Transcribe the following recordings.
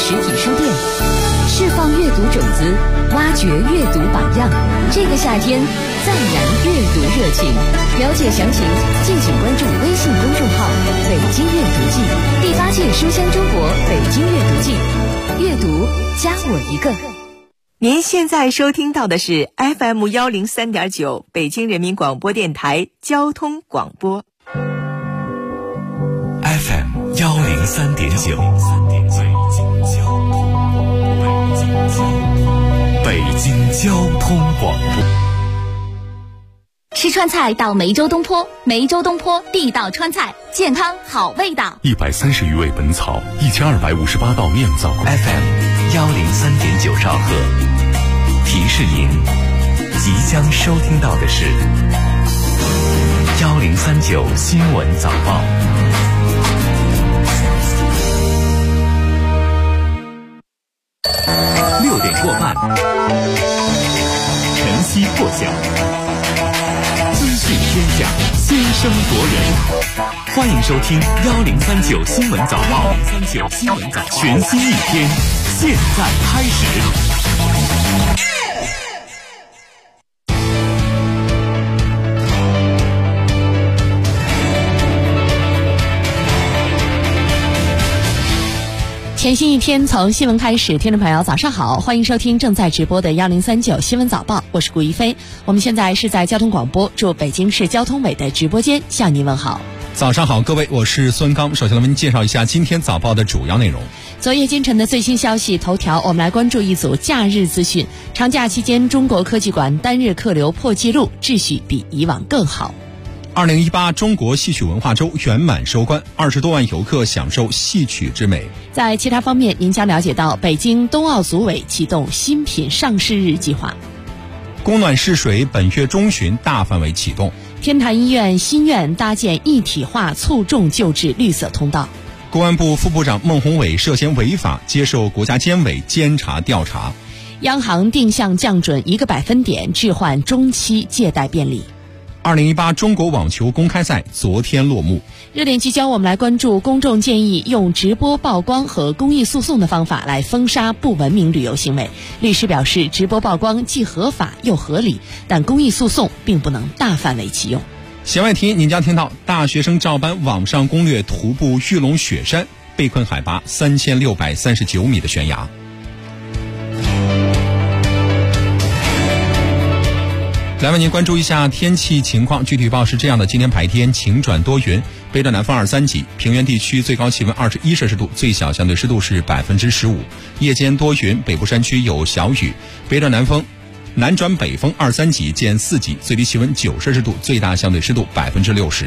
实体书店，释放阅读种子，挖掘阅读榜样。这个夏天，再燃阅读热情。了解详情，敬请关注微信公众号“北京阅读季”第8届书香中国北京阅读季，阅读加我一个。 您现在收听到的是 FM 103.9北京人民广播电台交通广播。 FM 103.9，北京交通广播。 吃川菜到梅州东坡，梅州东坡地道川菜，健康好味道。 130余味本草，1258道酿造工。FM 103.9兆赫，提示您，即将收听到的是1039新闻早报。6点过半，晨曦破晓，资讯天下，先声夺人。欢迎收听1039新闻早报，全新一天，现在开始。 全新一天从新闻开始，听众朋友早上好，欢迎收听正在直播的1039新闻早报，我是顾一飞。我们现在是在交通广播驻北京市交通委的直播间向您问好。 早上好，各位，我是孙刚。首先来为您介绍一下今天早报的主要内容。 昨夜今晨的最新消息头条，我们来关注一组假日资讯。长假期间，中国科技馆单日客流破纪录，秩序比以往更好。 2018中国戏曲文化周圆满收官，20多万游客享受戏曲之美。 在其他方面，您将了解到北京冬奥组委启动新品上市日计划。 供暖试水本月中旬大范围启动。 天坛医院新院搭建一体化卒中救治绿色通道。 公安部副部长孟宏伟涉嫌违法接受国家监委监察调查。 央行定向降准1个百分点，置换中期借贷便利。 2018中国网球公开赛昨天落幕。 热点聚焦，我们来关注公众建议用直播曝光和公益诉讼的方法来封杀不文明旅游行为。律师表示，直播曝光既合法又合理，但公益诉讼并不能大范围启用。 弦外题，您将听到大学生照搬网上攻略徒步玉龙雪山，被困海拔3639米的悬崖。来为您关注一下天气情况，具体预报是这样的：今天白天晴转多云，北转南风2-3级，平原地区最高气温21摄氏度，最小相对湿度是15%。夜间多云，北部山区有小雨，北转南风，南转北风2-3级见4级，最低气温9摄氏度，最大相对湿度60%。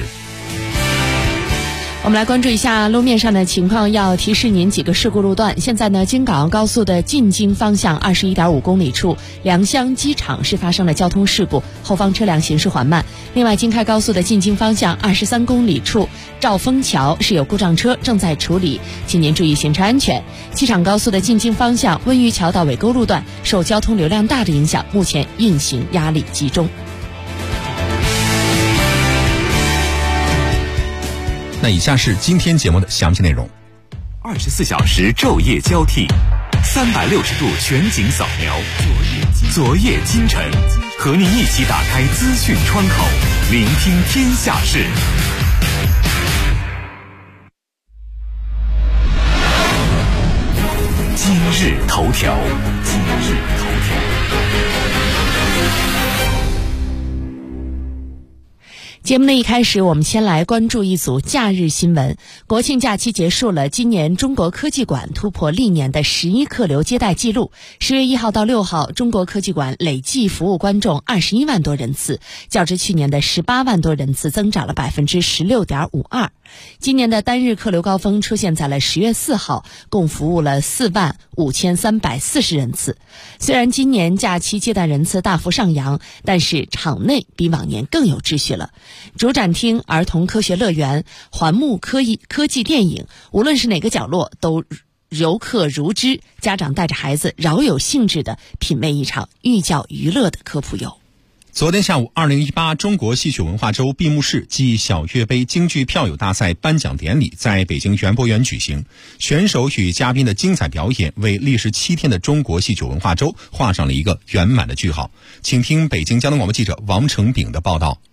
我们来关注一下路面上的情况，要提示您几个事故路段。现在呢，京港澳高速的进京方向21.5公里处，良乡机场是发生了交通事故，后方车辆行驶缓慢。另外，京开高速的进京方向23公里处，兆丰桥是有故障车正在处理，请您注意行车安全。机场高速的进京方向温榆桥到尾沟路段受交通流量大的影响，目前运行压力集中。 那以下是今天节目的详细内容。 24小时昼夜交替，360度全景扫描，昨夜今晨，和您一起打开资讯窗口，聆听天下事。今日头条。 节目的一开始，我们先来关注一组假日新闻。国庆假期结束了，今年中国科技馆突破历年的11客流接待记录。10月1号到6号，中国科技馆累计服务观众21万多人次，较之去年的18万多人次增长了16.52%。今年的单日客流高峰出现在了10月4号，共服务了45340人次。虽然今年假期接待人次大幅上扬，但是场内比往年更有秩序了。主展厅、儿童科学乐园、环木科技电影，无论是哪个角落都游客如织，家长带着孩子饶有兴致地品味一场寓教于乐的科普游。 昨天下午，2018中国戏曲文化周闭幕式暨小岳杯京剧票友大赛颁奖典礼在北京园博园举行，选手与嘉宾的精彩表演为历时7天的中国戏曲文化周画上了一个圆满的句号。请听北京交通广播记者王成炳的报道。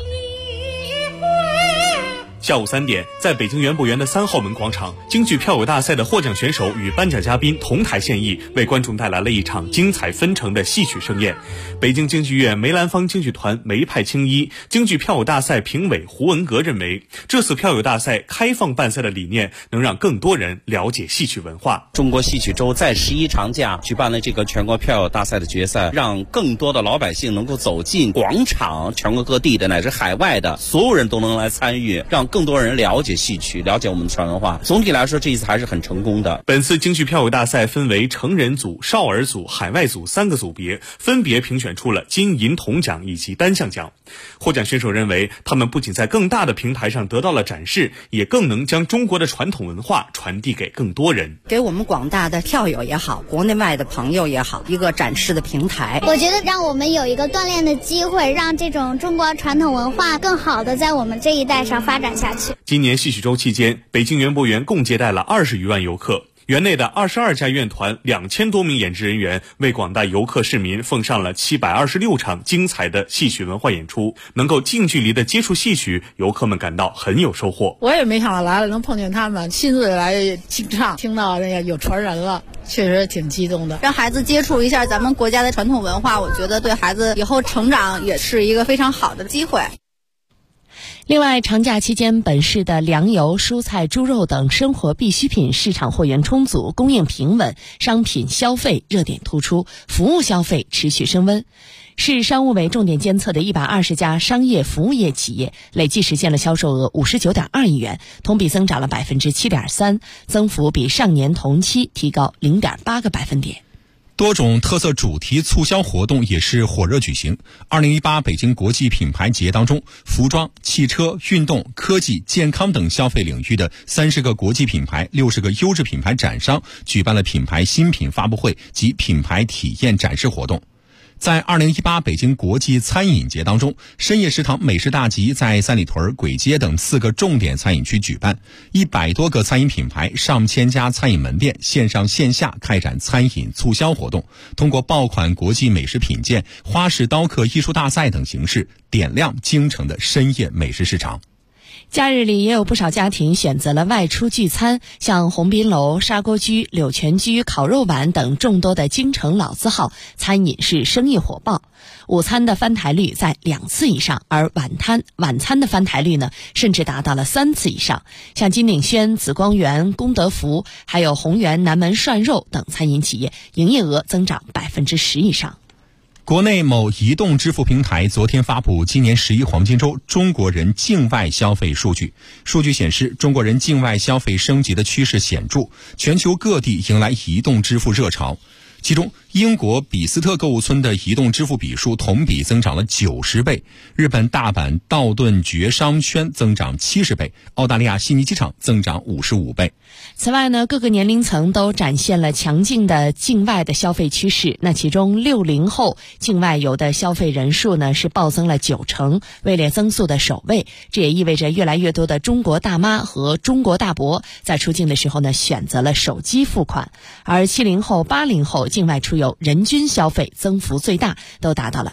下午3点，在北京园博园的3号门广场，京剧票友大赛的获奖选手与颁奖嘉宾同台献艺，为观众带来了一场精彩纷呈的戏曲盛宴。北京京剧院梅兰芳京剧团梅派青衣京剧票友大赛评委胡文阁认为，这次票友大赛开放办赛的理念能让更多人了解戏曲文化。 中国戏曲周在11长假举办了这个全国票友大赛的决赛，让更多的老百姓能够走进广场，全国各地的乃至海外的所有人都能来参与，让更多人了解戏曲，了解我们的传文化。总体来说，这一次还是很成功的。 本次京剧票友大赛分为成人组、少儿组、海外组3个组别，分别评选出了金银铜奖以及单项奖。获奖选手认为，他们不仅在更大的平台上得到了展示，也更能将中国的传统文化传递给更多人， 给我们广大的票友也好，国内外的朋友也好，一个展示的平台。 我觉得让我们有一个锻炼的机会，让这种中国传统文化更好的在我们这一代上发展下去。 今年戏曲周期间，北京园博园共接待了20余万游客。园内的22家院团2000多名演职人员为广大游客市民奉上了726场精彩的戏曲文化演出，能够近距离的接触戏曲，游客们感到很有收获。 我也没想到来了能碰见他们，亲自来清唱，听到那个有传人了，确实挺激动的。 让孩子接触一下咱们国家的传统文化，我觉得对孩子以后成长也是一个非常好的机会。 另外，长假期间，本市的粮油、蔬菜、猪肉等生活必需品市场货源充足，供应平稳，商品消费热点突出，服务消费持续升温。市商务委重点监测的120家商业服务业企业累计实现了销售额59.2亿元，同比增长了7.3%，增幅比上年同期提高0.8个百分点。 多种特色主题促销活动也是火热举行。2018北京国际品牌节当中，服装、汽车、运动、科技、健康等消费领域的30个国际品牌、60个优质品牌展商举办了品牌新品发布会及品牌体验展示活动。在2018北京国际餐饮节当中，深夜食堂美食大集在三里屯、簋街等4个重点餐饮区举办，100多个餐饮品牌、上千家餐饮门店线上线下开展餐饮促销活动，通过爆款国际美食品鉴、花式刀刻艺术大赛等形式，点亮京城的深夜美食市场。 假日里也有不少家庭选择了外出聚餐，像鸿宾楼、砂锅居、柳泉居、烤肉碗等众多的京城老字号，餐饮是生意火爆。午餐的翻台率在2次以上，而晚餐的翻台率呢，甚至达到了3次以上。像金鼎轩、紫光园、功德福，还有宏源南门涮肉等餐饮企业，营业额增长10%以上。 国内某移动支付平台昨天发布今年11黄金周中国人境外消费数据。数据显示，中国人境外消费升级的趋势显著，全球各地迎来移动支付热潮。其中，英国比斯特购物村的移动支付笔数同比增长了90倍，日本大阪道顿崛商圈增长70倍，澳大利亚悉尼机场增长55倍。 此外呢，各个年龄层都展现了强劲的境外的消费趋势。那其中60后境外游的消费人数呢是暴增了90%，位列增速的首位。这也意味着越来越多的中国大妈和中国大伯在出境的时候呢选择了手机付款，而70后、80后境外出游人均消费增幅最大，都达到了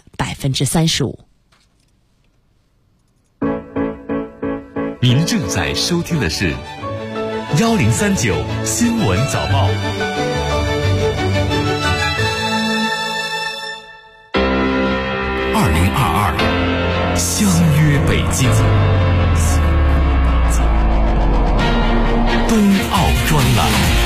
35%。 您正在收听的是1039新闻早报。2022相约北京冬奥专栏。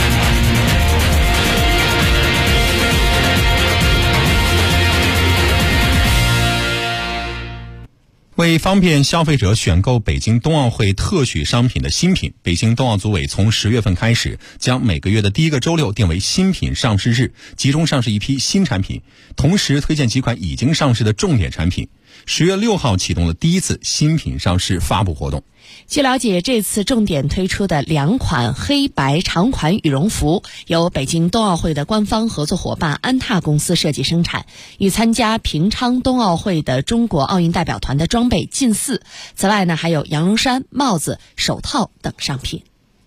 为方便消费者选购北京冬奥会特许商品的新品，北京冬奥组委从10月份开始，将每个月的第一个周六定为新品上市日，集中上市一批新产品，同时推荐几款已经上市的重点产品。 10月6号启动了第一次新品上市发布活动。 据了解，这次重点推出的2款黑白长款羽绒服由北京冬奥会的官方合作伙伴安踏公司设计生产，与参加平昌冬奥会的中国奥运代表团的装备近似。此外呢，还有羊绒衫、帽子、手套等商品。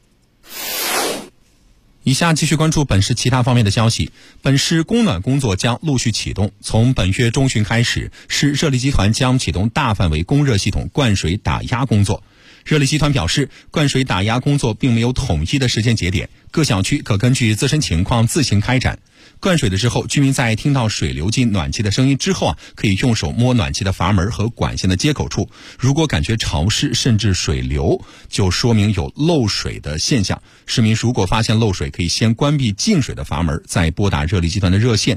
以下继续关注本市其他方面的消息。本市供暖工作将陆续启动，从本月中旬开始，市热力集团将启动大范围供热系统灌水打压工作。热力集团表示，灌水打压工作并没有统一的时间节点，各小区可根据自身情况自行开展。灌水的时候，居民在听到水流进暖气的声音之后可以用手摸暖气的阀门和管线的接口处，如果感觉潮湿甚至水流，就说明有漏水的现象。市民如果发现漏水，可以先关闭进水的阀门，再拨打热力集团的热线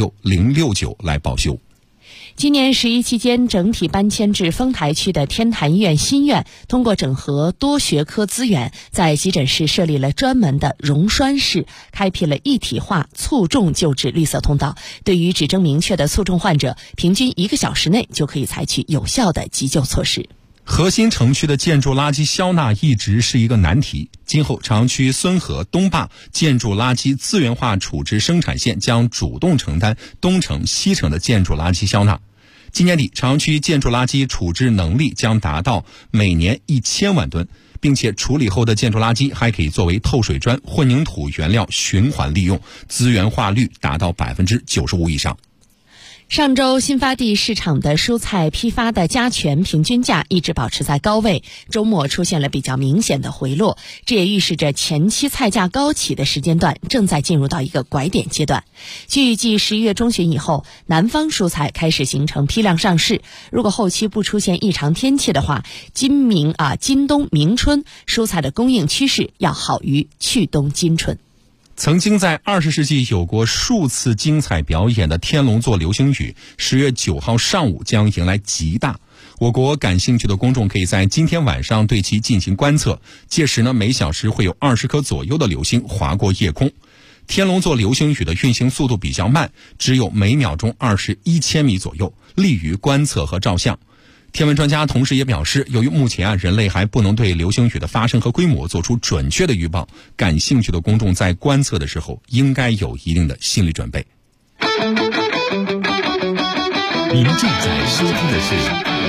96069来报修。 今年11期间，整体搬迁至丰台区的天坛医院新院，通过整合多学科资源，在急诊室设立了专门的溶栓室，开辟了一体化卒中救治绿色通道。对于指征明确的卒中患者，平均1个小时内就可以采取有效的急救措施。 核心城区的建筑垃圾消纳一直是一个难题，今后朝阳区孙河、东坝建筑垃圾资源化处置生产线将主动承担东城、西城的建筑垃圾消纳。今年底，朝阳区建筑垃圾处置能力将达到每年1000万吨，并且处理后的建筑垃圾还可以作为透水砖、混凝土原料循环利用，资源化率达到95%以上。 上周新发地市场的蔬菜批发的加权平均价一直保持在高位，周末出现了比较明显的回落，这也预示着前期菜价高企的时间段正在进入到一个拐点阶段。据预计11月中旬以后，南方蔬菜开始形成批量上市，如果后期不出现异常天气的话，今冬明春蔬菜的供应趋势要好于去冬今春。 曾经在20世纪有过数次精彩表演的天龙座流星雨，10月9号上午将迎来极大。我国感兴趣的公众可以在今天晚上对其进行观测，届时呢，每小时会有20颗左右的流星划过夜空。天龙座流星雨的运行速度比较慢，只有每秒钟21千米左右，利于观测和照相。天文专家同时也表示，由于目前人类还不能对流星雨的发生和规模做出准确的预报，感兴趣的公众在观测的时候应该有一定的心理准备。 您正在收听的是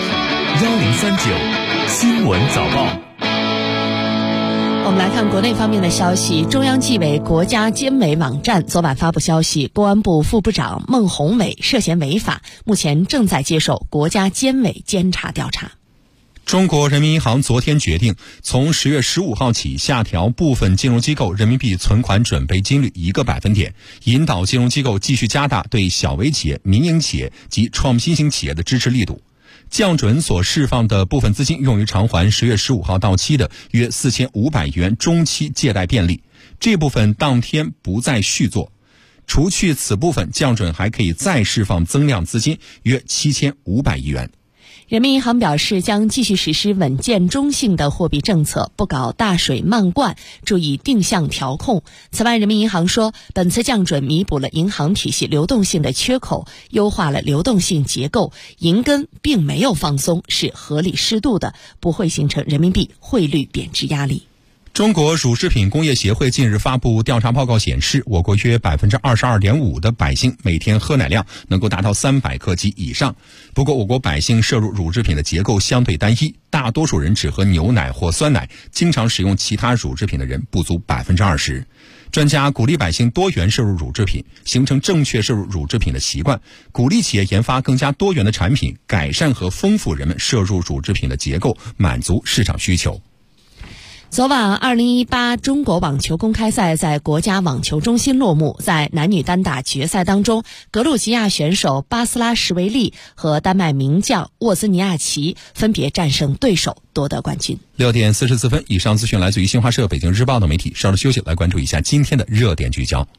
1039新闻早报。 我们来看国内方面的消息，中央纪委国家监委网站昨晚发布消息，公安部副部长孟宏伟涉嫌违法，目前正在接受国家监委监察调查。 中国人民银行昨天决定，从10月15号起下调部分金融机构人民币存款准备金率1个百分点，引导金融机构继续加大对小微企业、民营企业及创新型企业的支持力度。降准所释放的部分资金用于偿还10月15号到期的约4500亿元中期借贷便利，这部分当天不再续作。除去此部分，降准还可以再释放增量资金约7500亿元。 人民银行表示，将继续实施稳健中性的货币政策，不搞大水漫灌，注意定向调控。此外，人民银行说，本次降准弥补了银行体系流动性的缺口，优化了流动性结构，银根并没有放松，是合理适度的，不会形成人民币汇率贬值压力。 中国乳制品工业协会近日发布调查报告显示，我国约 22.5% 的百姓每天喝奶量能够达到300克及以上。不过，我国百姓摄入乳制品的结构相对单一，大多数人只喝牛奶或酸奶，经常使用其他乳制品的人不足 20%。专家鼓励百姓多元摄入乳制品，形成正确摄入乳制品的习惯，鼓励企业研发更加多元的产品，改善和丰富人们摄入乳制品的结构，满足市场需求。 昨晚2018中国网球公开赛在国家网球中心落幕，在男女单打决赛当中，格鲁吉亚选手巴斯拉什维利和丹麦名将沃兹尼亚奇分别战胜对手，夺得冠军。 6点44分，以上资讯来自于新华社、北京日报等媒体。稍事休息，来关注一下今天的热点聚焦。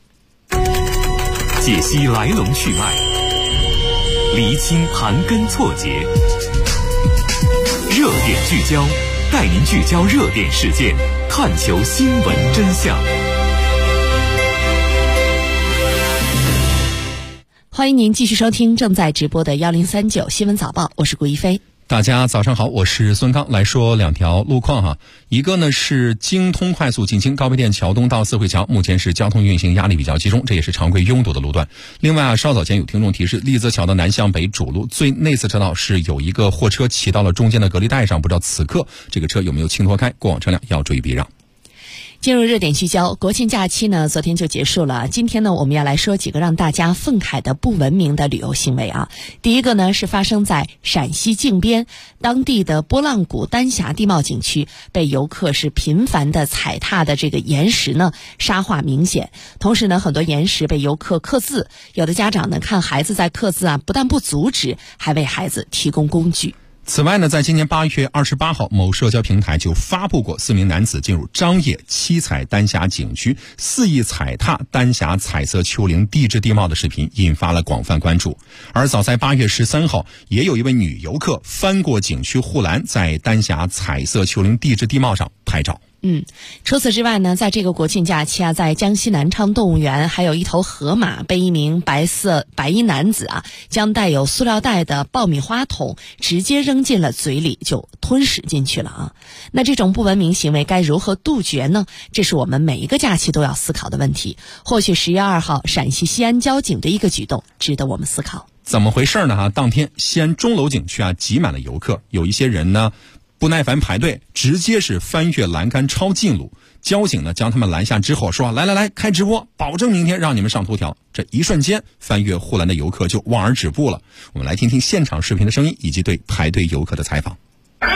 解析来龙去脉，厘清盘根错节，热点聚焦，带您聚焦热点事件，探求新闻真相。 欢迎您继续收听正在直播的1039新闻早报，我是顾一飞。 大家早上好，我是孙刚。来说两条路况哈，一个呢是京通快速进京高碑店桥东到四惠桥，目前是交通运行压力比较集中，这也是常规拥堵的路段。另外稍早前有听众提示，立泽桥的南向北主路最内侧车道是有一个货车骑到了中间的隔离带上，不知道此刻这个车有没有轻脱开，过往车辆要注意避让。 进入热点聚焦，国庆假期呢，昨天就结束了。今天呢，我们要来说几个让大家愤慨的不文明的旅游行为啊。第一个呢，是发生在陕西靖边，当地的波浪谷丹霞地貌景区，被游客是频繁的踩踏的这个岩石呢，沙化明显。同时呢，很多岩石被游客刻字，有的家长呢，看孩子在刻字啊，不但不阻止，还为孩子提供工具。 此外呢，在今年8月28号，某社交平台就发布过4名男子进入张掖七彩丹霞景区肆意踩踏丹霞彩色丘陵地质地貌的视频，引发了广泛关注。而早在8月13号，也有一位女游客翻过景区护栏，在丹霞彩色丘陵地质地貌上拍照。 除此之外呢，在这个国庆假期啊，在江西南昌动物园，还有一头河马被一名白衣男子啊，将带有塑料袋的爆米花桶直接扔进了嘴里，就吞噬进去了啊。那这种不文明行为该如何杜绝呢？这是我们每一个假期都要思考的问题。或许10月2号陕西西安交警的一个举动值得我们思考。 怎么回事呢？当天西安钟楼景区啊，挤满了游客，有一些人呢不耐烦排队，直接是翻越栏杆抄近路。交警呢将他们拦下之后说，来开直播，保证明天让你们上头条。这一瞬间，翻越护栏的游客就望而止步了。我们来听听现场视频的声音以及对排队游客的采访。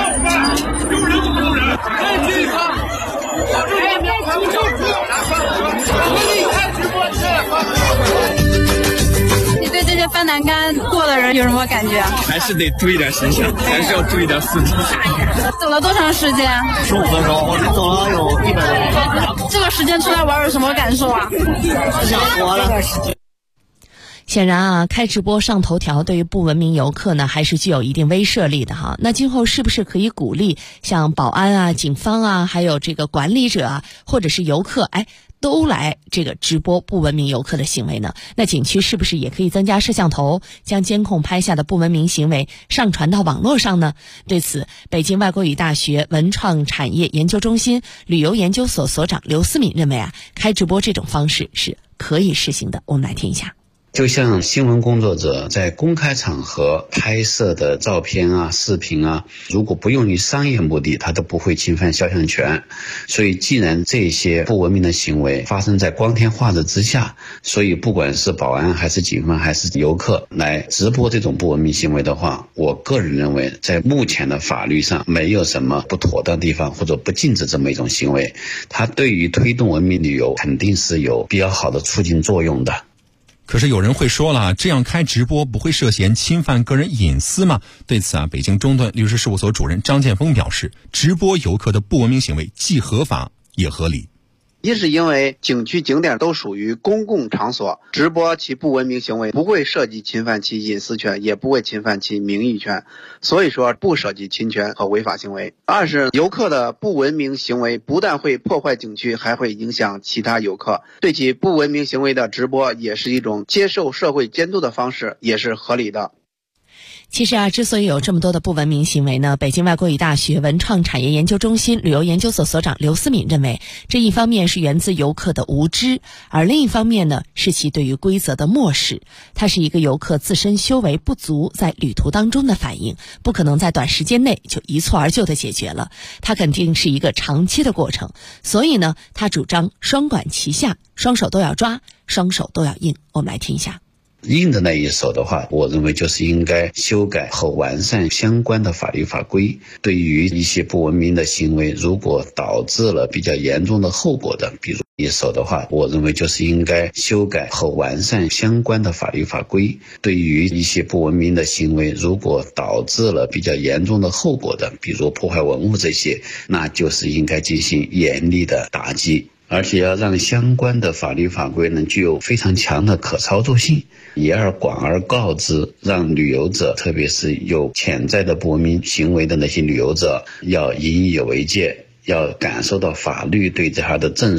你对这些翻栏杆过的人有什么感觉？ 还是得注意点形象，还是要注意点素质。 走了多长时间 ？15分钟，我走了有100多分钟。 这个时间出来玩有什么感受啊？ 想活了。 显然啊，开直播上头条对于不文明游客呢，还是具有一定威慑力的哈。那今后是不是可以鼓励像保安啊、警方啊，还有这个管理者啊，或者是游客，都来这个直播不文明游客的行为呢？那景区是不是也可以增加摄像头，将监控拍下的不文明行为上传到网络上呢？对此，北京外国语大学文创产业研究中心旅游研究所所长刘思敏认为啊，开直播这种方式是可以实行的。我们来听一下。 就像新闻工作者在公开场合拍摄的照片啊、视频啊，如果不用于商业目的，它都不会侵犯肖像权。所以既然这些不文明的行为发生在光天化日之下，所以不管是保安还是警方还是游客来直播这种不文明行为的话，我个人认为在目前的法律上没有什么不妥当的地方，或者不禁止这么一种行为，它对于推动文明旅游肯定是有比较好的促进作用的。 可是有人会说了，这样开直播不会涉嫌侵犯个人隐私吗？对此啊，北京中盾律师事务所主任张建峰表示，直播游客的不文明行为既合法也合理。 一是因为景区景点都属于公共场所，直播其不文明行为不会涉及侵犯其隐私权，也不会侵犯其名誉权，所以说不涉及侵权和违法行为。二是游客的不文明行为不但会破坏景区，还会影响其他游客，对其不文明行为的直播也是一种接受社会监督的方式，也是合理的。 其实啊，之所以有这么多的不文明行为呢，北京外国语大学文创产业研究中心旅游研究所所长刘思敏认为，这一方面是源自游客的无知，而另一方面呢，是其对于规则的漠视。它是一个游客自身修为不足在旅途当中的反应，不可能在短时间内就一蹴而就的解决了，它肯定是一个长期的过程。所以呢，他主张双管齐下，双手都要抓，双手都要硬。我们来听一下。 硬的那一手的话，我认为就是应该修改和完善相关的法律法规，对于一些不文明的行为，如果导致了比较严重的后果的，比如一手的话，我认为就是应该修改和完善相关的法律法规，对于一些不文明的行为，如果导致了比较严重的后果的，比如破坏文物这些，那就是应该进行严厉的打击。而且要让相关的法律法规呢具有非常强的可操作性，以而广而告之，让旅游者，特别是有潜在的不文明行为的那些旅游者，要引以为戒，要感受到法律对他的震慑，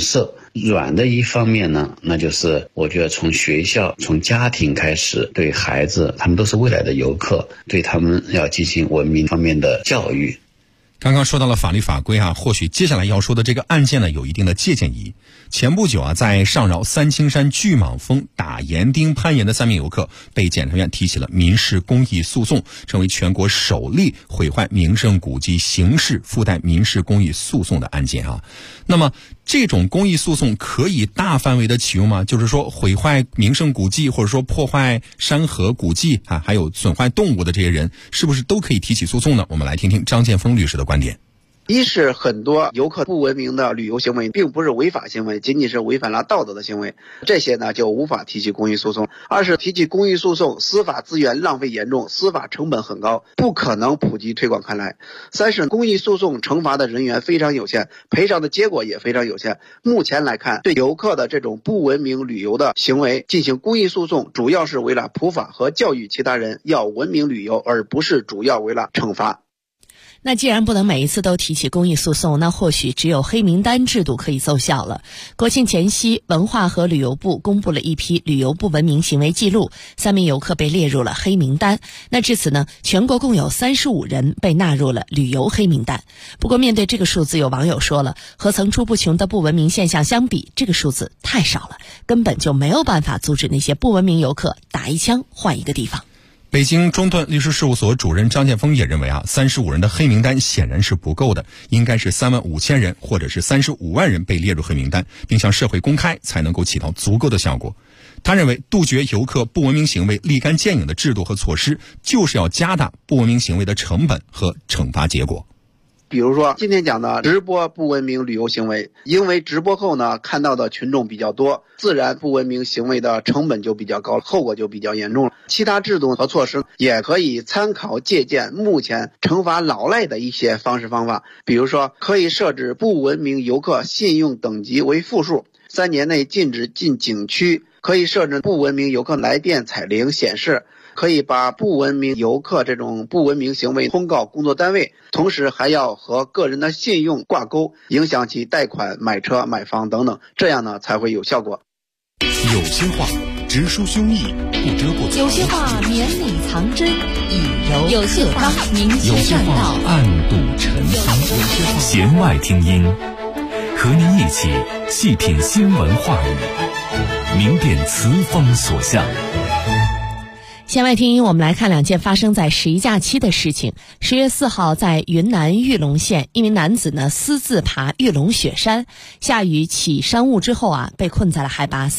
软的一方面呢，那就是我觉得从学校、从家庭开始，对孩子，他们都是未来的游客，对他们要进行文明方面的教育。 刚刚说到了法律法规或许接下来要说的这个案件呢，有一定的借鉴意义。前不久在上饶三清山巨蟒峰打岩钉攀岩的3名游客被检察院提起了民事公益诉讼，成为全国首例毁坏名胜古迹刑事附带民事公益诉讼的案件那么这种公益诉讼可以大范围的启用吗？就是说毁坏名胜古迹，或者说破坏山河古迹还有损坏动物的这些人，是不是都可以提起诉讼呢？我们来听听张建峰律师的观点。 一是很多游客不文明的旅游行为并不是违法行为，仅仅是违反了道德的行为，这些呢就无法提起公益诉讼。二是提起公益诉讼，司法资源浪费严重，司法成本很高，不可能普及推广开来。三是公益诉讼惩罚的人员非常有限，赔偿的结果也非常有限。目前来看，对游客的这种不文明旅游的行为进行公益诉讼，主要是为了普法和教育其他人要文明旅游，而不是主要为了惩罚。 那既然不能每一次都提起公益诉讼，那或许只有黑名单制度可以奏效了。国庆前夕，文化和旅游部公布了一批旅游不文明行为记录，3名游客被列入了黑名单。那至此呢，全国共有35人被纳入了旅游黑名单。不过面对这个数字，有网友说了，和层出不穷的不文明现象相比，这个数字太少了，根本就没有办法阻止那些不文明游客打一枪换一个地方。 北京中盾律师事务所主任张建峰也认为35人的黑名单显然是不够的，应该是35000人或者是35万人被列入黑名单，并向社会公开，才能够起到足够的效果。他认为杜绝游客不文明行为立竿见影的制度和措施，就是要加大不文明行为的成本和惩罚结果。 比如说今天讲的直播不文明旅游行为，因为直播后呢看到的群众比较多，自然不文明行为的成本就比较高，后果就比较严重了。其他制度和措施也可以参考借鉴目前惩罚老赖的一些方式方法，比如说可以设置不文明游客信用等级为负数，3年内禁止进景区，可以设置不文明游客来电彩铃显示，可以把不文明游客这种不文明行为通告工作单位，同时还要和个人的信用挂钩，影响其贷款、买车、买房等等，这样呢才会有效果。 有些话直抒胸臆，不遮不藏； 有些话绵里藏针，以柔有些话明有些话暗度陈仓。弦外听音，和您一起细品新闻话语，明辨词风所向。 弦外听音，我们来看2件发生在十一假期的事情。10月4号，在云南玉龙县，一名男子呢私自爬玉龙雪山，下雨起山雾之后被困在了海拔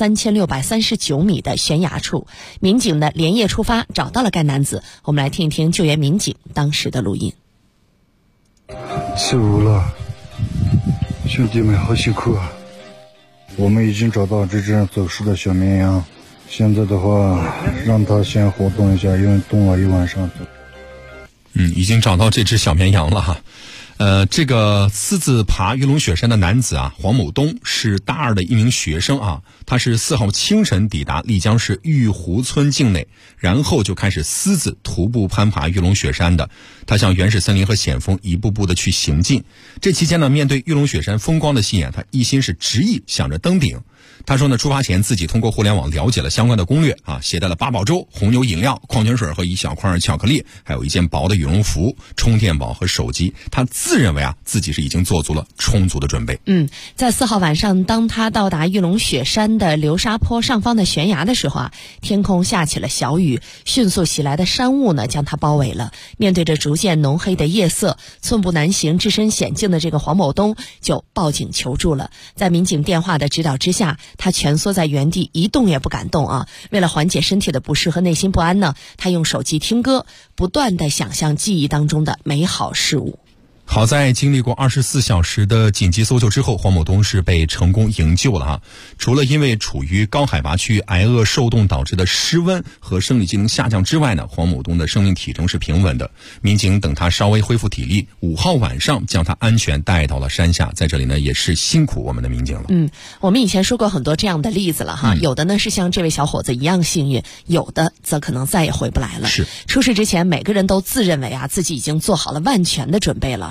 3639米的悬崖处。民警呢连夜出发，找到了该男子。我们来听一听救援民警当时的录音。 起雾了，兄弟们好辛苦啊！我们已经找到这只走失的小绵羊。现在的话，让他先活动一下，因为冻了一晚上。 已经找到这只小绵羊了这个私自爬玉龙雪山的男子黄某东是大2的一名学生他是4号清晨抵达丽江市玉湖村境内，然后就开始私自徒步攀爬玉龙雪山的。他向原始森林和险峰一步步的去行进。这期间呢，面对玉龙雪山风光的吸引，他一心是执意想着登顶。他说呢，出发前自己通过互联网了解了相关的攻略携带了8宝粥、红牛饮料、矿泉水和一小块巧克力，还有一件薄的羽绒服、充电宝和手机。他自认为自己是已经做足了充足的准备。 在4号晚上，当他到达玉龙雪山的流沙坡上方的悬崖的时候天空下起了小雨，迅速袭来的山雾呢将他包围了。面对着逐渐浓黑的夜色，寸步难行、置身险境的这个黄某东就报警求助了。在民警电话的指导之下，他蜷缩在原地一动也不敢动为了缓解身体的不适和内心不安呢，他用手机听歌，不断地想象记忆当中的美好事物。 好在经历过24小时的紧急搜救之后，黄某东是被成功营救了除了因为处于高海拔区挨饿受冻导致的失温和生理机能下降之外呢，黄某东的生命体征是平稳的。民警等他稍微恢复体力，5号晚上将他安全带到了山下。在这里呢，也是辛苦我们的民警了。 我们以前说过很多这样的例子了有的呢是像这位小伙子一样幸运，有的则可能再也回不来了。 是， 出事之前每个人都自认为自己已经做好了万全的准备了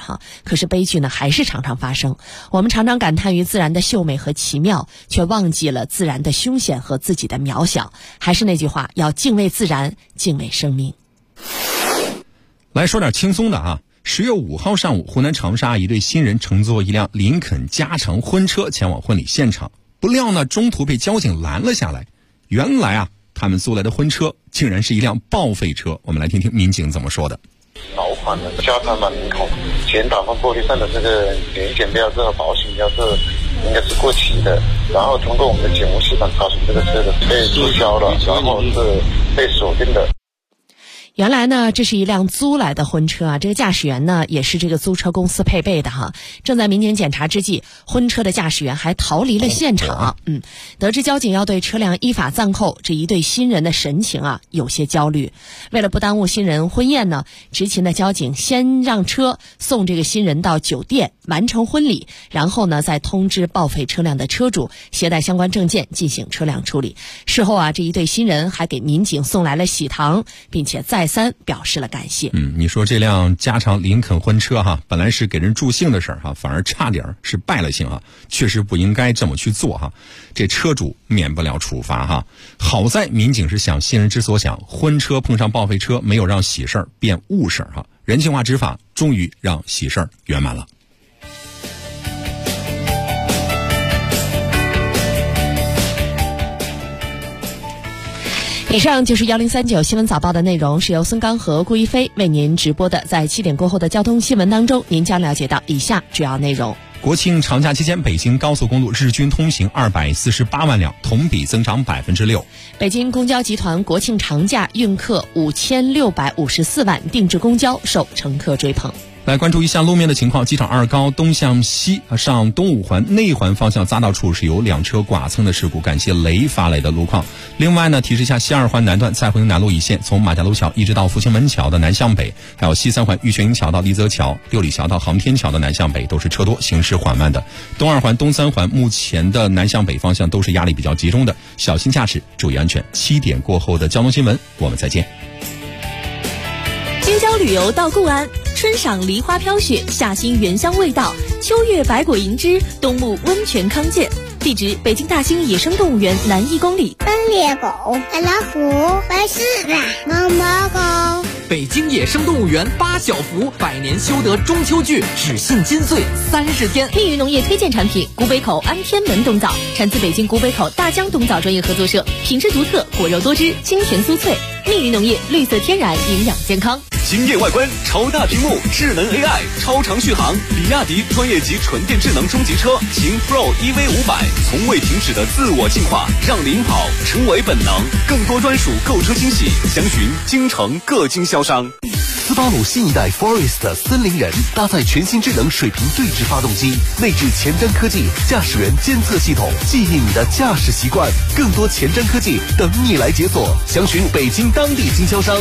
哈，可是悲剧呢还是常常发生。我们常常感叹于自然的秀美和奇妙，却忘记了自然的凶险和自己的渺小。还是那句话，要敬畏自然，敬畏生命。 来说点轻松的啊。10月5号上午，湖南长沙一对新人乘坐一辆林肯加长婚车前往婚礼现场，不料呢中途被交警拦了下来。原来啊，他们租来的婚车竟然是一辆报废车。我们来听听民警怎么说的。 老款的加长版林肯，前挡风玻璃上的这个年检标志和保险标志应该是过期的，然后通过我们的警务系统查出这个车的被注销了，然后是被锁定的。 原来呢，这是一辆租来的婚车啊，这个驾驶员呢也是这个租车公司配备的哈。正在民警检查之际，婚车的驾驶员还逃离了现场。得知交警要对车辆依法暂扣，这一对新人的神情啊有些焦虑。为了不耽误新人婚宴呢，执勤的交警先让车送这个新人到酒店完成婚礼，然后呢再通知报废车辆的车主携带相关证件进行车辆处理。事后啊，这一对新人还给民警送来了喜糖，并且再三表示了感谢。 你说这辆加长林肯婚车哈，本来是给人助兴的事儿哈，反而差点是败了兴啊，确实不应该这么去做哈。这车主免不了处罚哈。好在民警是想新人之所想，婚车碰上报废车，没有让喜事儿变误事儿哈。人性化执法终于让喜事儿圆满了。 以上就是1039新闻早报的内容，是由孙刚和顾一飞为您直播的。在7点过后的交通新闻当中，您将了解到以下主要内容。 国庆长假期间，北京高速公路日均通行248万辆，同比增长6%。 北京公交集团国庆长假运客5654万，定制公交受乘客追捧。 来关注一下路面的情况，机场2高东向西上东五环内环方向匝道处是有2车剐蹭的事故，感谢雷发来的路况。另外呢，提示一下西2环南段蔡胡营南路一线，从马家楼桥一直到复兴门桥的南向北，还有西3环玉泉营桥到丽泽桥、六里桥到航天桥的南向北都是车多，行驶缓慢的。东2环东3环目前的南向北方向都是压力比较集中的，小心驾驶，注意安全。7点过后的交通新闻，我们再见。 京郊旅游到固安，春赏梨花飘雪，夏欣原香味道，秋月百果银枝，冬沐温泉康健。地址：北京大兴野生动物园南1公里。 斑鬣狗、白老虎、白狮子、毛毛狗。 北京野生动物园8小福百年修得中秋剧只信金穗30天。 密云农业推荐产品古北口安天门冬枣，产自北京古北口大江冬枣专业合作社，品质独特，果肉多汁，清甜酥脆。密云农业绿色天然，营养健康。 惊艳外观，超大屏幕，智能 AI， 超长续航。比亚迪专业级纯电智能中级车秦 Pro EV500，从未停止的自我进化，让领跑成为本能。更多专属购车惊喜，详询京城各经销商。 斯巴鲁新一代 Forest 森林人搭载全新智能水平对置发动机，内置前瞻科技驾驶员监测系统，记忆你的驾驶习惯。更多前瞻科技等你来解锁，详询北京当地经销商。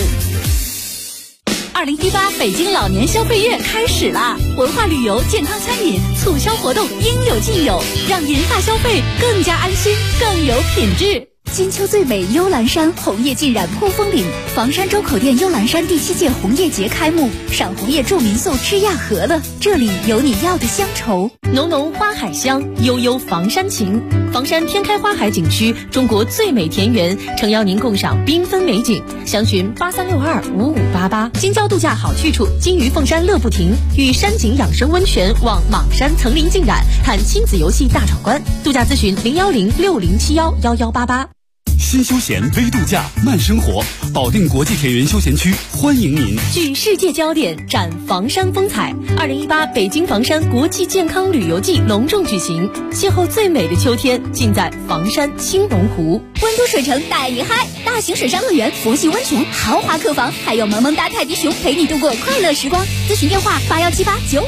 2018北京老年消费月开始啦！文化旅游、健康餐饮促销活动应有尽有，让银发消费更加安心，更有品质。金秋最美幽兰山，红叶浸染扑风岭。房山周口店幽兰山第7届红叶节开幕，赏红叶住民宿吃亚和了，这里有你要的乡愁。浓浓花海香，悠悠房山情。房山天开花海景区，中国最美田园，诚邀您共赏缤纷美景。详询83625588。京郊度假好去处，金鱼凤山乐不停，与山景养生温泉望莽山层林浸染，看亲子游戏大闯关。度假咨询01060711188。 新休闲微度假慢生活，保定国际田园休闲区欢迎您。 聚世界焦点，展房山风采。2018北京房山国际健康旅游季隆重举行，邂逅最美的秋天，尽在房山青龙湖。温都水城带你嗨，大型水上乐园、佛系温泉、豪华客房，还有萌萌哒泰迪熊陪你度过快乐时光。咨询电话817895。